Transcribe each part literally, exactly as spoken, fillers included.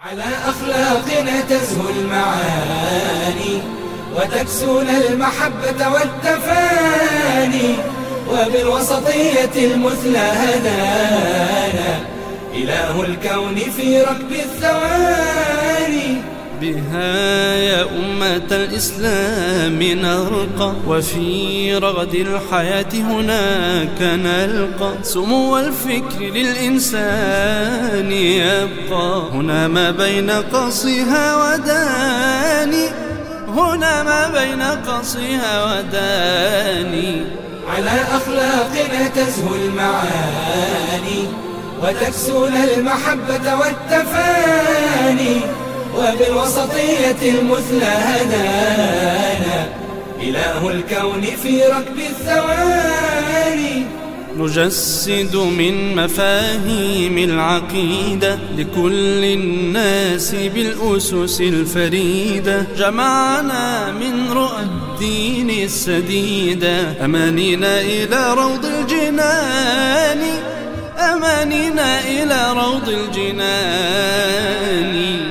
على أخلاقنا تزهو المعاني وتكسون المحبة والتفاني، وبالوسطية المثلى هدانا إله الكون في ركب الثواني. بها يا أمة الإسلام نرقى، وفي رغد الحياة هناك نلقى سمو الفكر للإنسان يبقى. هنا ما بين قصها وداني، هنا ما بين قصها وداني. على أخلاقنا تزهو المعاني وتكسون المحبة والتفاني، وبالوسطية المثلى هدانا إله الكون في ركب الثواني. نجسد من مفاهيم العقيدة لكل الناس بالأسس الفريدة، جمعنا من رؤى الدين السديدة، أمانينا إلى روض الجنان، أمانينا إلى روض الجنان.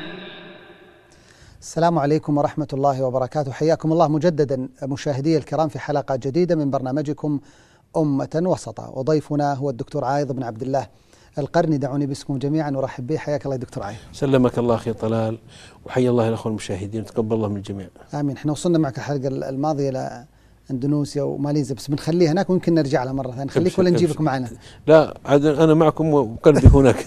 السلام عليكم ورحمة الله وبركاته، حياكم الله مجددا مشاهدي الكرام في حلقة جديدة من برنامجكم أمة وسطة، وضيفنا هو الدكتور عايض بن عبد الله القرني. دعوني باسمكم جميعا ورحب به. حياك الله دكتور عايض. سلمك الله أخي طلال، وحيا الله الأخوة المشاهدين، وتقبل الله من الجميع. آمين. احنا وصلنا معك الحلقة الماضية إلى اندونيسيا وماليزيا، بس بنخليها هناك ويمكن نرجع لها مرة ثانية. نخليك ولا نجيبك معنا؟ لا عاد أنا معكم وقلبي هناك.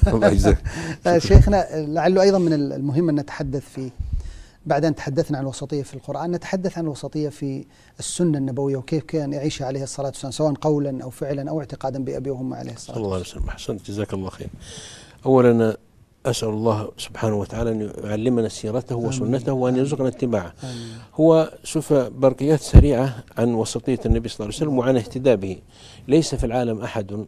شيخنا، لعله أيضا من المهم أن نتحدث فيه بعد أن تحدثنا عن الوسطية في القرآن، نتحدث عن الوسطية في السنة النبوية وكيف كان يعيش عليه الصلاة والسلام، سواء قولا أو فعلا أو اعتقادا بأبي وهم عليه الصلاة والسلام. الله عليه وسلم. أحسنت، جزاك الله خير. أولا أسأل الله سبحانه وتعالى أن يعلمنا سيرته وسنته وأن يرزقنا اتباعه. هو شوف برقيات سريعة عن وسطية النبي صلى الله عليه وسلم وعن اهتداء به. ليس في العالم أحد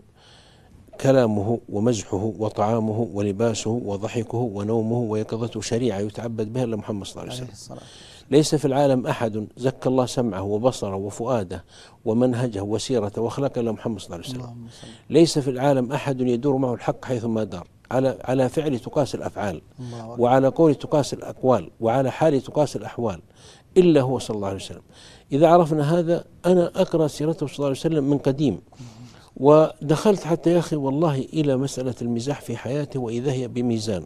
كلامه ومزحه وطعامه ولباسه وضحكه ونومه ويقظته شريعة يتعبد بها إلا محمد صلى الله عليه وسلم. ليس في العالم أحد زكى الله سمعه وبصره وفؤاده ومنهجه وسيرته وأخلاقه إلا محمد صلى الله عليه وسلم. ليس في العالم أحد يدور معه الحق حيثما دار. على على فعل تقاس الأفعال، وعلى قول تقاس الأقوال، وعلى حال تقاس الأحوال، إلا هو صلى الله عليه وسلم. إذا عرفنا هذا، أنا أقرأ سيرته صلى الله عليه وسلم من قديم، ودخلت حتى يا أخي والله إلى مسألة المزاح في حياته، وإذا هي بميزان،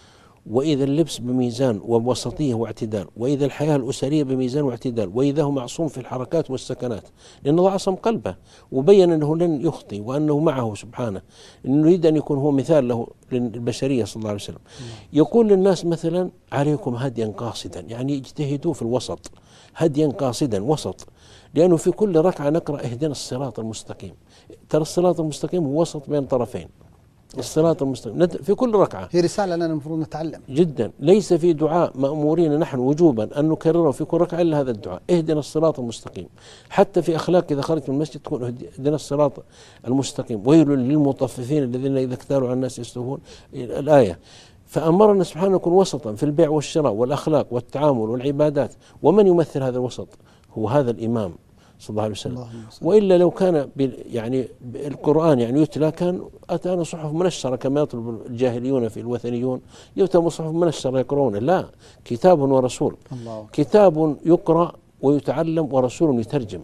وإذا اللبس بميزان ووسطية واعتدال، وإذا الحياة الأسرية بميزان واعتدال، وإذا هو معصوم في الحركات والسكنات، لأن الله عصم قلبه وبين أنه لن يخطي وأنه معه سبحانه، أنه يريد أن يكون هو مثال له للبشرية صلى الله عليه وسلم. يقول للناس مثلا: عليكم هديا قاصدا، يعني اجتهدوا في الوسط، هديا قاصدا وسط، لأنه في كل ركعة نقرأ اهدنا الصراط المستقيم. ترى الصراط المستقيم هو وسط بين طرفين، الصراط المستقيم في كل ركعة. هي رسالة لنا المفروض نتعلم جدا. ليس في دعاء مأمورين نحن وجوبا أن نكرره في كل ركعة إلا هذا الدعاء: اهدنا الصراط المستقيم. حتى في أخلاق إذا خرجت من المسجد تقول اهدنا الصراط المستقيم، ويل للمطففين الذين إذا اكتالوا على الناس يستوفون، الآية. فأمرنا سبحانه نكون وسطا في البيع والشراء والأخلاق والتعامل والعبادات. ومن يمثل هذا الوسط؟ هو هذا الإمام صلى الله عليه وسلم. وإلا لو كان يعني القرآن يعني يتلى كان أتانا صحف منشرة كما يطلب الجاهليون في الوثنيون، يؤتى صحف منشرة يقرؤون. لا، كتاب ورسول. الله. كتاب يقرأ ويتعلم ورسول يترجم.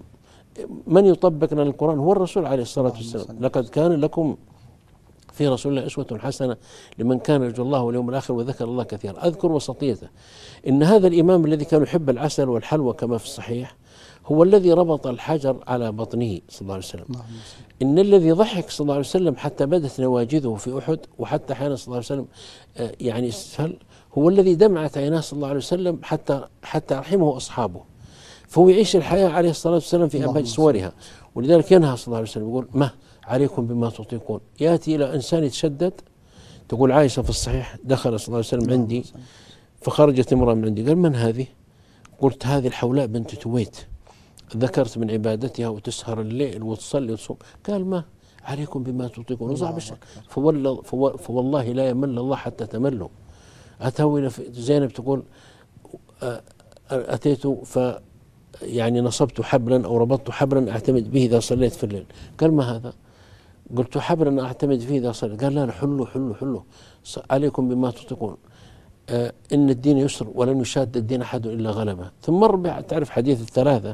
من يطبق لنا القرآن هو الرسول عليه الصلاة والسلام. لقد كان لكم في رسول الله أسوة حسنة لمن كان يرجو الله واليوم الآخر وذكر الله كثيرا. أذكر وسطيته. إن هذا الإمام الذي كان يحب العسل والحلوى كما في الصحيح هو الذي ربط الحجر على بطنه صلى الله عليه وسلم. إن الذي ضحك صلى الله عليه وسلم حتى بدت نواجذه في أحد، وحتى حين صلى الله عليه وسلم يعني استسهل، هو الذي دمعت عيناه صلى الله عليه وسلم حتى حتى رحمه أصحابه. فهو يعيش الحياة عليه الصلاة والسلام في أبهج صورها. ولذلك ينهى صلى الله عليه وسلم يقول: ما عليكم بما تطيقون. يأتي إلى إنسان يتشدد. تقول عائشة في الصحيح: دخل صلى الله عليه وسلم عندي فخرجت امرأة من عندي، قال: من هذه؟ قلت: هذه الحولاء بنت تويت، ذكرت من عبادتها وتسهر الليل وتصلي وتصوم. قال: ما عليكم بما تطيقون. وصعب الشيء. فوالله لا يمل الله حتى تملوا. أتوا إلى زينب تقول: أتيت ف يعني نصبت حبلا أو ربطت حبلا أعتمد به إذا صليت في الليل. قال: ما هذا؟ قلت: حبلا أعتمد فيه إذا صليت. قال: لا لا، حلوا حلوا حلوا، عليكم بما تطيقون. آه إن الدين يسر ولن يشاد الدين أحد إلا غلبه. ثم مر تعرف حديث الثلاثة.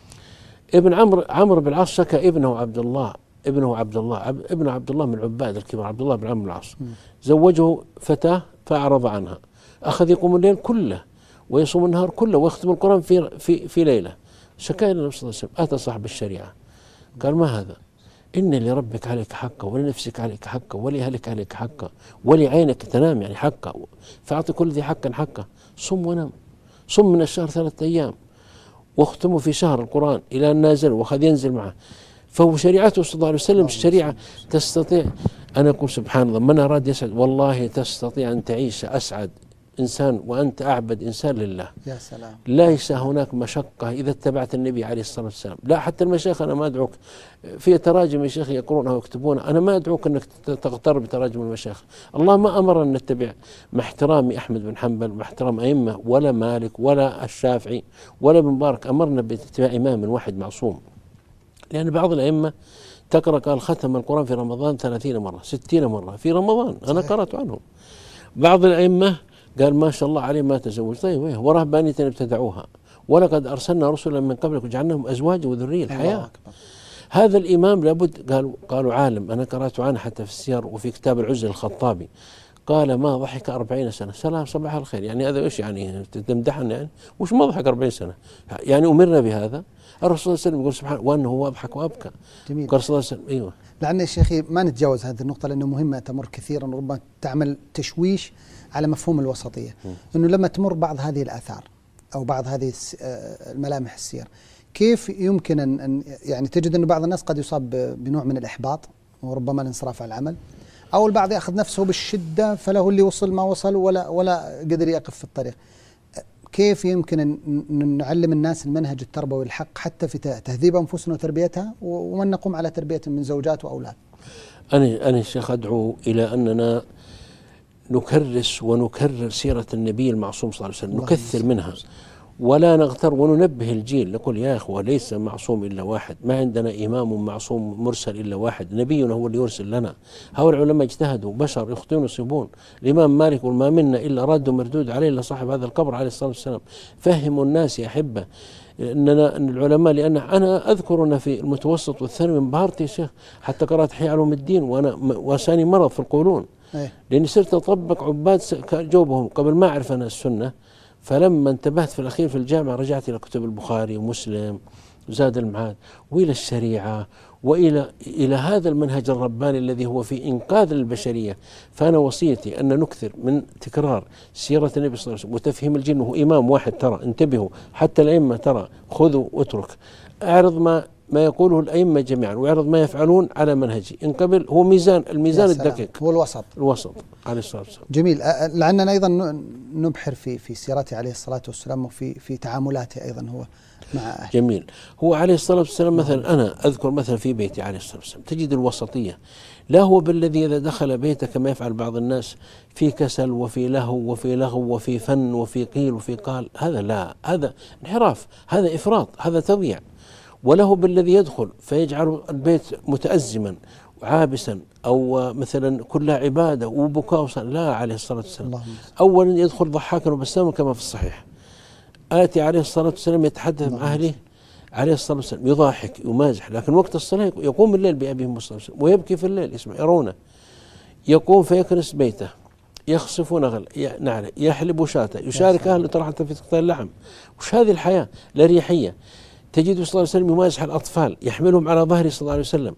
ابن عمرو عمرو بن العاص شكى ابنه عبد الله ابنه عبد الله عب ابن عبد الله من العباد الكبار عبد الله بن عمرو بن العاص، زوجه فتاة فأعرض عنها، أخذ يقوم الليل كله ويصوم النهار كله ويختم القرآن في في في ليلة. شكا إلى النبي صلى الله عليه وسلم، أتى صاحب الشريعة قال ما هذا؟ إن لربك عليك حقا ولنفسك عليك حقا ولأهلك عليك حقا ولعينك تنام يعني حقا، فأعطي كل ذي حقا حقا، صم ونم، صم من الشهر ثلاثة أيام واختموا في شهر القرآن إلى أن نازل وأخذ ينزل معه. فهو شريعته صلى الله عليه وسلم الشريعة تستطيع. أنا أقول سبحان الله من أراد يسعد والله تستطيع أن تعيش أسعد إنسان وأنت أعبد إنسان لله. يا سلام. ليس هناك مشقة إذا اتبعت النبي عليه الصلاة والسلام. لا حتى المشايخ أنا ما أدعوك في تراجم الشيخ يقرونها ويكتبونها، أنا ما أدعوك أنك تغتر بتراجم المشايخ. الله ما أمر أن نتبع مع احترامي أحمد بن حنبل مع احترام أئمة ولا مالك ولا الشافعي ولا بن مبارك، أمرنا باتباع إمام واحد معصوم. لأن بعض الأئمة تقرأ قال ختم القرآن في رمضان ثلاثين مرة ستين مرة في رمضان، أنا قرأت عنهم. بعض الأئمة قال ما شاء الله عليه ما تزوج، طيب ويه ورهبانية ابتدعوها ولقد أرسلنا رسلا من قبلك وجعلناهم أزواج وذرية الحياة. هذا الإمام لابد قالوا قالوا عالم أنا قرأت عنه حتى في السير وفي كتاب العزل الخطابي قال ما ضحك أربعين سنة. سلام صباح الخير، يعني هذا إيش يعني تمدحنا يعني وش ما ضحك أربعين سنة يعني أمرنا بهذا. الرسول صلى الله عليه وسلم يقول سبحانه وأنه هو أضحك وأبكى. جميل. قال صلى الله عليه وسلم أيوه. لأن يا شيخي ما نتجاوز هذه النقطة لأنه مهمة تمر كثيرا وربما تعمل تشويش على مفهوم الوسطية. م. أنه لما تمر بعض هذه الآثار أو بعض هذه الملامح السير كيف يمكن أن يعني تجد أن بعض الناس قد يصاب بنوع من الإحباط وربما الانصراف عن العمل، أو البعض يأخذ نفسه بالشدة فله اللي وصل ما وصل ولا ولا قدر يقف في الطريق. كيف يمكن أن نعلم الناس المنهج التربوي الحق حتى في تهذيب أنفسنا وتربيتها ومن نقوم على تربية من زوجات وأولاد؟ أنا أنا الشيخ أدعو إلى أننا نكرس ونكرر سيرة النبي المعصوم صلى الله عليه وسلم، نكثر منها ولا نغتر وننبه الجيل. نقول يا أخوة ليس معصوم إلا واحد، ما عندنا إمام معصوم مرسل إلا واحد، نبينا هو اللي يرسل لنا. هؤلاء العلماء اجتهدوا بشر يخطئون ويصيبون. الإمام مالك يقول ما منا إلا راد مردود عليه إلا صاحب هذا القبر عليه الصلاة والسلام. فهموا الناس يا أحبة أننا أن العلماء، لأن أنا أذكر أن في المتوسط والثانوي انبهرت يا شيخ حتى قرأت إحياء علوم الدين وأنا وساني مرض في القولون لأني صرت أطبق عباد جوبهم قبل ما أعرف أنا السنة. فلما انتبهت في الأخير في الجامعة رجعت إلى كتب البخاري ومسلم وزاد المعاد وإلى الشريعة وإلى إلى هذا المنهج الرباني الذي هو في إنقاذ البشرية. فأنا وصيتي أن نكثر من تكرار سيرة النبي صلى الله عليه وسلم وتفهيم الجن. وهو إمام واحد ترى، انتبهوا حتى الأئمة ترى خذوا واترك، اعرض ما ما يقوله الأئمة جميعا ويعرض ما يفعلون على منهجي. إن قبل هو ميزان الميزان الدقيق هو الوسط الوسط عليه الصلاة والسلام. جميل. لعلنا أيضا نبحر في في سيرته عليه الصلاة والسلام وفي في تعاملاته أيضا هو مع أهل. جميل. هو عليه الصلاة والسلام مثلا أنا أذكر مثلا في بيتي عليه الصلاة والسلام تجد الوسطية. لا هو بالذي إذا دخل بيته كما يفعل بعض الناس في كسل وفي لهو وفي لغو وفي فن وفي قيل وفي قال، هذا لا، هذا انحراف، هذا إفراط، هذا تضييع. وله بالذي يدخل فيجعل البيت متأزما وعابسا أو مثلا كلها عبادة وبكاء. لا عليه الصلاة والسلام أولا يدخل ضحاكا وبساما كما في الصحيح. آتي عليه الصلاة والسلام يتحدث مع أهله عليه الصلاة والسلام يضاحك يمازح، لكن وقت الصلاة يقوم الليل بأبيه صلى الله عليه وسلم ويبكي في الليل يسمع يرونه. يقوم فيكنس بيته يخصف نغل نعله يحلب شاته يشارك أهله طرحة في قطاع اللحم. وش هذه الحياة لا ريحية؟ تجد صلى الله عليه وسلم يمازح الأطفال يحملهم على ظهره صلى الله عليه وسلم،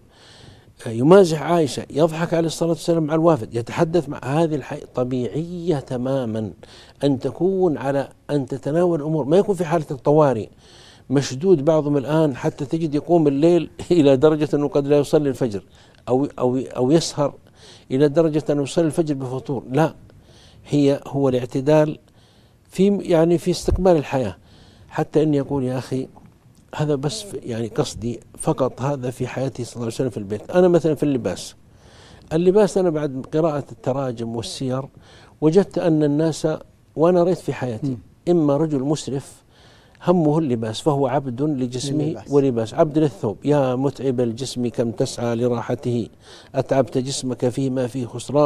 يمازح عائشة، يضحك عليه الصلاة والسلام مع الوافد، يتحدث مع هذه الحياة طبيعية تماما. أن تكون على أن تتناول الأمور، ما يكون في حالة الطوارئ مشدود. بعضهم الآن حتى تجد يقوم الليل إلى درجة أنه قد لا يصلي الفجر أو أو أو يسهر إلى درجة أنه يصلي الفجر بفطور. لا، هي هو الاعتدال في يعني في استقبال الحياة. حتى أن يقول يا أخي هذا بس يعني قصدي فقط هذا في حياتي صلى الله عليه وسلم في البيت. أنا مثلا في اللباس اللباس أنا بعد قراءة التراجم والسير وجدت أن الناس، وأنا رأيت في حياتي إما رجل مسرف همه اللباس فهو عبد لجسمه اللباس. ولباس عبد للثوب. يا متعب الجسم كم تسعى لراحته، أتعبت جسمك فيما فيه خسران.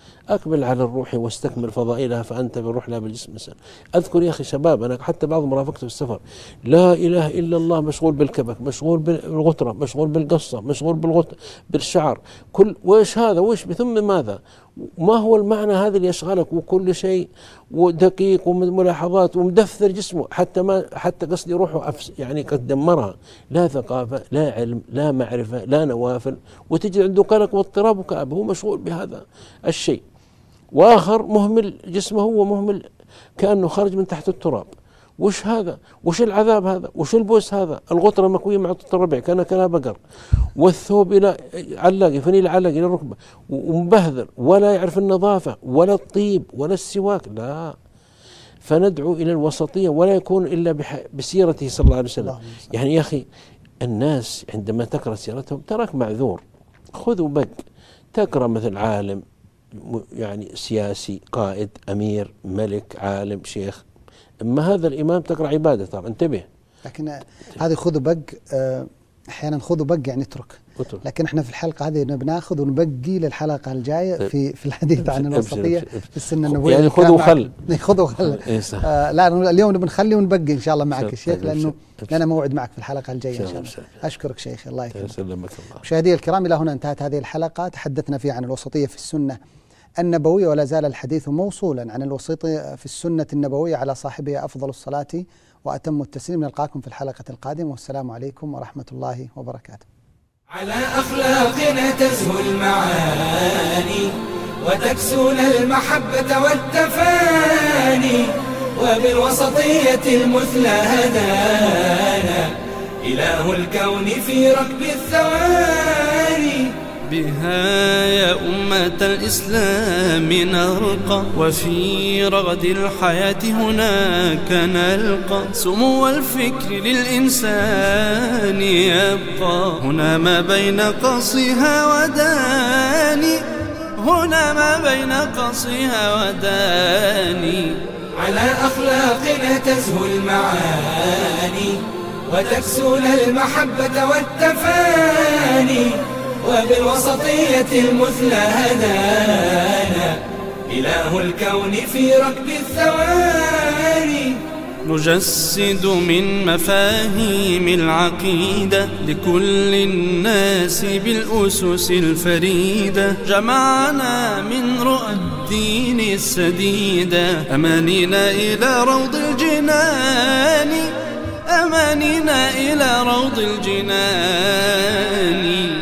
أقبل على الروح واستكمل فضائلها فأنت بالروح لا بالجسم إنسان. أذكر يا أخي شباب أنا حتى بعض مرافقته في السفر لا إله إلا الله مشغول بالكبك، مشغول بالغترة، مشغول بالقصة، مشغول بالغت بالشعر، كل وإيش هذا وإيش ثم ماذا؟ ما هو المعنى هذا اللي يشغلك وكل شيء ودقيق وملاحظات ومدثر جسمه حتى ما حتى قصدي روحه يعني قد دمرها، لا ثقافة لا علم لا معرفة لا نوافل، وتجد عنده قلق واضطراب وكآبة، هو مشغول بهذا الشيء. وآخر مهمل جسمه هو مهمل كأنه خرج من تحت التراب. وش هذا؟ وش العذاب هذا؟ وش البوس هذا؟ الغطرة مكوية مع طوط الربع كان كلها بقر، والثوب إلى علاق فنيل علاق إلى الركبة ومبهذر، ولا يعرف النظافة ولا الطيب ولا السواك، لا. فندعو إلى الوسطية ولا يكون إلا بسيرته صلى الله عليه وسلم. يعني يا أخي الناس عندما تقرأ سيرتهم تراك معذور، خذوا بق تقرأ مثل عالم يعني سياسي قائد أمير ملك عالم شيخ، اما هذا الامام تقرا عباده ترى انتبه. لكن هذه خذوا بق احيانا خذوا بق يعني اترك، لكن احنا في الحلقه هذه بناخذ ونبقي للحلقه الجايه في في الحديث عن الوسطيه في السنه النبويه. يعني خذوا خل خذوا خل آه لا اليوم بنخلي ونبقي ان شاء الله معك يا شيخ، لانه لنا موعد معك في الحلقه الجايه ان شاء الله. اشكرك شيخ الله يسلمك. مشاهدي الكرام الى هنا انتهت هذه الحلقه، تحدثنا فيها عن الوسطيه في السنه النبوية، ولا زال الحديث موصولا عن الوسطية في السنة النبوية على صاحبها أفضل الصلاة وأتم التسليم. نلقاكم في الحلقة القادمة والسلام عليكم ورحمة الله وبركاته. على أخلاقنا تزهو المعاني وتكسون المحبة والتفاني، وبالوسطية المثلى هدانا إله الكون في ركب الثواني. بها يا أمة الإسلام نرقى، وفي رغد الحياة هناك نلقى سمو الفكر للإنسان يبقى. هنا ما بين قصها وداني، هنا ما بين قصها وداني. على أخلاقنا تزهو المعاني وتكسون المحبة والتفاني، وبالوسطية المثلى هدانا إله الكون في ركب الثواني. نجسد من مفاهيم العقيدة لكل الناس بالأسس الفريدة، جمعنا من رؤى الدين السديدة أمانينا إلى روض الجنان، أمانينا إلى روض الجنان.